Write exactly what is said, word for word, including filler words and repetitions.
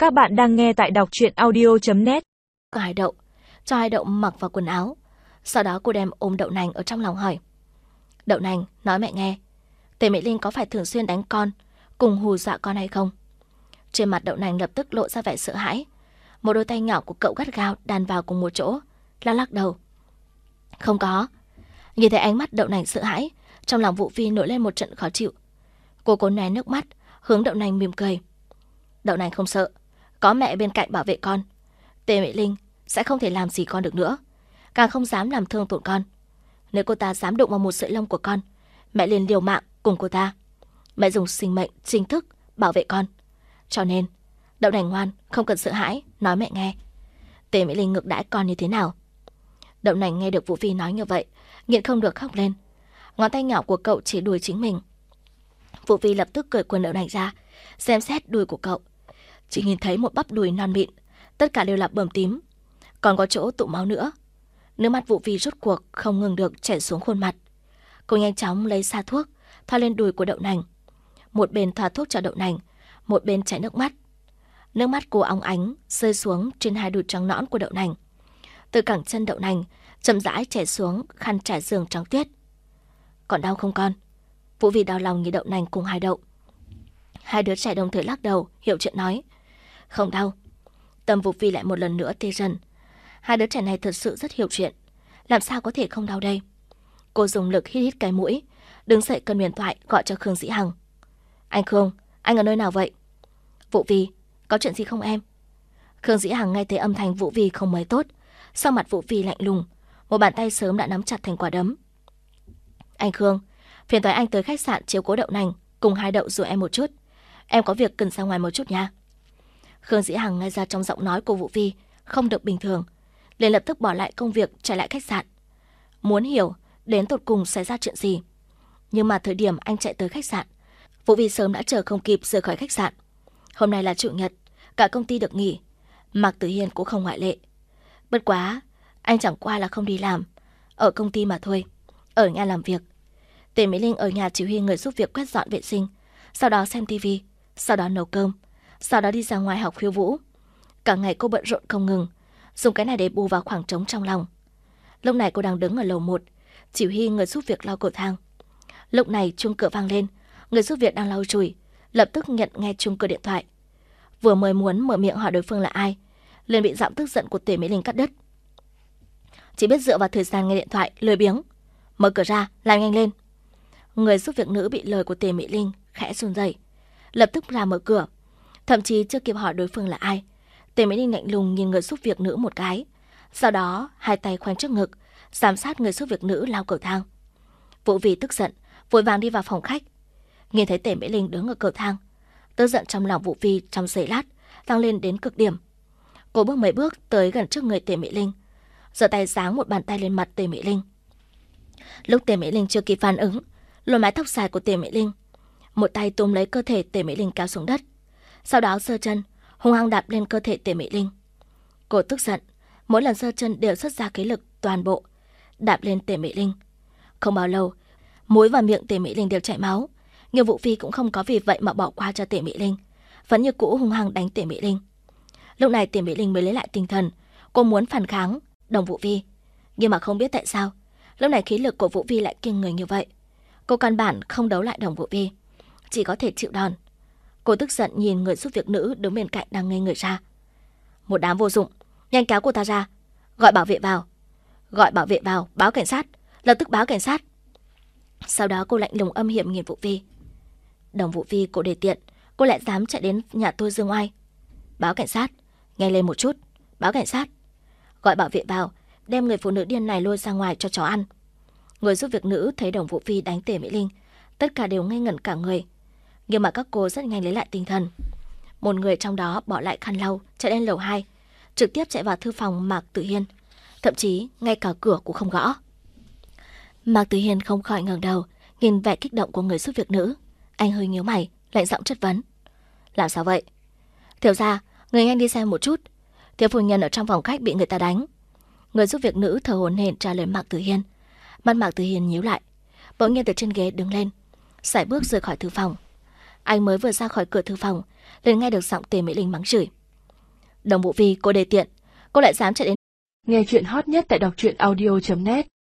Các bạn đang nghe tại đọc truyện audio chấm net. Hải Đậu, cho Hải Đậu mặc vào quần áo. Sau đó cô đem ôm Đậu Nành ở trong lòng hỏi. Đậu Nành, nói mẹ nghe, Tề Mỹ Linh có phải thường xuyên đánh con, cùng hù dọa con hay không? Trên mặt Đậu Nành lập tức lộ ra vẻ sợ hãi. Một đôi tay nhỏ của cậu gắt gao đan vào cùng một chỗ, lắc lắc đầu. Không có. Nhìn thấy ánh mắt Đậu Nành sợ hãi, trong lòng Vũ Phi nổi lên một trận khó chịu. Cô cố né nước mắt, hướng Đậu Nành mỉm cười. Đậu Nành không sợ, có mẹ bên cạnh bảo vệ con. Tề Mỹ Linh sẽ không thể làm gì con được nữa, càng không dám làm thương tổn con. Nếu cô ta dám đụng vào một sợi lông của con, mẹ liền liều mạng cùng cô ta. Mẹ dùng sinh mệnh chính thức bảo vệ con. Cho nên Đậu Nành ngoan, không cần sợ hãi, nói mẹ nghe, Tề Mỹ Linh ngược đãi con như thế nào. Đậu Nành nghe được Vũ Phi nói như vậy, nhịn không được khóc lên. Ngón tay nhỏ của cậu chỉ đùi chính mình. Vũ Phi lập tức cởi quần Đậu Nành ra, xem xét đùi của cậu. Chỉ nhìn thấy một bắp đùi non mịn, tất cả đều là bầm tím, còn có chỗ tụ máu nữa. Nước mắt Vũ Phi rốt cuộc không ngừng được chảy xuống khuôn mặt. Cô nhanh chóng lấy xa thuốc, thoa lên đùi của Đậu Nành. Một bên thoa thuốc cho Đậu Nành, một bên chảy nước mắt. Nước mắt cô óng ánh rơi xuống trên hai đùi trắng nõn của Đậu Nành. Từ cẳng chân Đậu Nành chậm rãi chảy xuống khăn trải giường trắng tuyết. Còn đau không con? Vũ Phi đau lòng nhìn Đậu Nành cùng Hải Đậu. Hai đứa trẻ đồng thời lắc đầu, hiểu chuyện nói. Không đau. Tâm Vũ Phi lại một lần nữa tê dần. Hai đứa trẻ này thật sự rất hiểu chuyện, làm sao có thể không đau đây? Cô dùng lực hít hít cái mũi, đứng dậy cầm điện thoại gọi cho Khương Dĩ Hằng. Anh Khương, anh ở nơi nào vậy? Vũ Phi, có chuyện gì không em? Khương Dĩ Hằng nghe thấy âm thanh Vũ Phi không mấy tốt, sau mặt Vũ Phi lạnh lùng, một bàn tay sớm đã nắm chặt thành quả đấm. Anh Khương, phiền toái anh tới khách sạn chiếu cố Đậu Nành cùng Hải Đậu giúp em một chút. Em có việc cần ra ngoài một chút nha. Khương Dĩ Hằng nghe ra trong giọng nói của Vũ Phi không được bình thường, liền lập tức bỏ lại công việc chạy lại khách sạn, muốn hiểu đến tột cùng xảy ra chuyện gì. Nhưng mà thời điểm anh chạy tới khách sạn, Vũ Phi sớm đã chờ không kịp rời khỏi khách sạn. Hôm nay là chủ nhật, cả công ty được nghỉ, Mạc Tử Hiên cũng không ngoại lệ. Bất quá, anh chẳng qua là không đi làm, ở công ty mà thôi, ở nhà làm việc. Tề Mỹ Linh ở nhà chỉ huy người giúp việc quét dọn vệ sinh, sau đó xem tivi, sau đó nấu cơm, sau đó đi ra ngoài học khiêu vũ. Cả ngày cô bận rộn không ngừng, dùng cái này để bù vào khoảng trống trong lòng. Lúc này cô đang đứng ở lầu một, chỉ huy người giúp việc lau cầu thang. Lúc này chuông cửa vang lên, người giúp việc đang lau chùi lập tức nhận nghe chuông cửa điện thoại. Vừa mới muốn mở miệng hỏi đối phương là ai, liền bị giọng tức giận của Tề Mỹ Linh cắt đứt. Chỉ biết dựa vào thời gian nghe điện thoại, lười biếng. Mở cửa ra, làm nhanh lên. Người giúp việc nữ bị lời của Tề Mỹ Linh khẽ run rẩy, lập tức ra mở cửa. Thậm chí chưa kịp hỏi đối phương là ai, Tề Mỹ Linh lạnh lùng nhìn người giúp việc nữ một cái, sau đó hai tay khoanh trước ngực, giám sát người giúp việc nữ lao cầu thang. Vũ Phi tức giận, vội vàng đi vào phòng khách. Nhìn thấy Tề Mỹ Linh đứng ở cầu thang, tức giận trong lòng Vũ Phi trong giây lát tăng lên đến cực điểm. Cô bước mấy bước tới gần trước người Tề Mỹ Linh, giơ tay giáng một bàn tay lên mặt Tề Mỹ Linh. Lúc Tề Mỹ Linh chưa kịp phản ứng, lôi mái tóc dài của Tề Mỹ Linh, một tay túm lấy cơ thể Tề Mỹ Linh kéo xuống đất, sau đó giơ chân hung hăng đạp lên cơ thể Tề Mỹ Linh. Cô tức giận, mỗi lần giơ chân đều xuất ra cái lực toàn bộ, đạp lên Tề Mỹ Linh. Không bao lâu, mũi và miệng Tề Mỹ Linh đều chảy máu, nhưng Vũ Phi cũng không có vì vậy mà bỏ qua cho Tề Mỹ Linh, vẫn như cũ hung hăng đánh Tề Mỹ Linh. Lúc này Tề Mỹ Linh mới lấy lại tinh thần, cô muốn phản kháng đồng Vũ Phi, nhưng mà không biết tại sao lúc này khí lực của Vũ Phi lại kinh người như vậy. Cô căn bản không đấu lại đồng Vũ Phi, chỉ có thể chịu đòn. Cô tức giận nhìn người giúp việc nữ đứng bên cạnh đang ngây người ra. Một đám vô dụng, nhanh kéo cô ta ra, gọi bảo vệ vào, gọi bảo vệ vào, báo cảnh sát, lập tức báo cảnh sát. Sau đó cô lạnh lùng âm hiểm nhìn Vũ Phi. Đồng Vũ Phi, cô đề tiện, cô lại dám chạy đến nhà tôi dương oai. Báo cảnh sát, nhanh lên một chút, báo cảnh sát. Gọi bảo vệ vào, đem người phụ nữ điên này lôi ra ngoài cho chó ăn. Người giúp việc nữ thấy đồng Vũ Phi đánh Tề Mỹ Linh, tất cả đều ngây ngẩn cả người. Nhưng mà các cô rất nhanh lấy lại tinh thần. Một người trong đó bỏ lại khăn lau, chạy lên lầu hai, trực tiếp chạy vào thư phòng Mạc Tử Hiên, thậm chí ngay cả cửa cũng không gõ. Mạc Tử Hiên không khỏi ngẩng đầu, nhìn vẻ kích động của người giúp việc nữ. Anh hơi nhíu mày, lạnh giọng chất vấn. Làm sao vậy? Thiếu gia, người nhanh đi xem một chút. Thiếu phu nhân ở trong phòng khách bị người ta đánh. Người giúp việc nữ thở hổn hển trả lời Mạc Tử Hiên. Mắt Mạc Tử Hiên nhíu lại, bỗng nhiên từ trên ghế đứng lên, sải bước rời khỏi thư phòng. Anh mới vừa ra khỏi cửa thư phòng, liền nghe được giọng Tề Mỹ Linh mắng chửi. Đồng Vũ Vi cô đề tiện, cô lại dám chạy đến. Nghe chuyện hot nhất tại đọc truyện audio chấm net.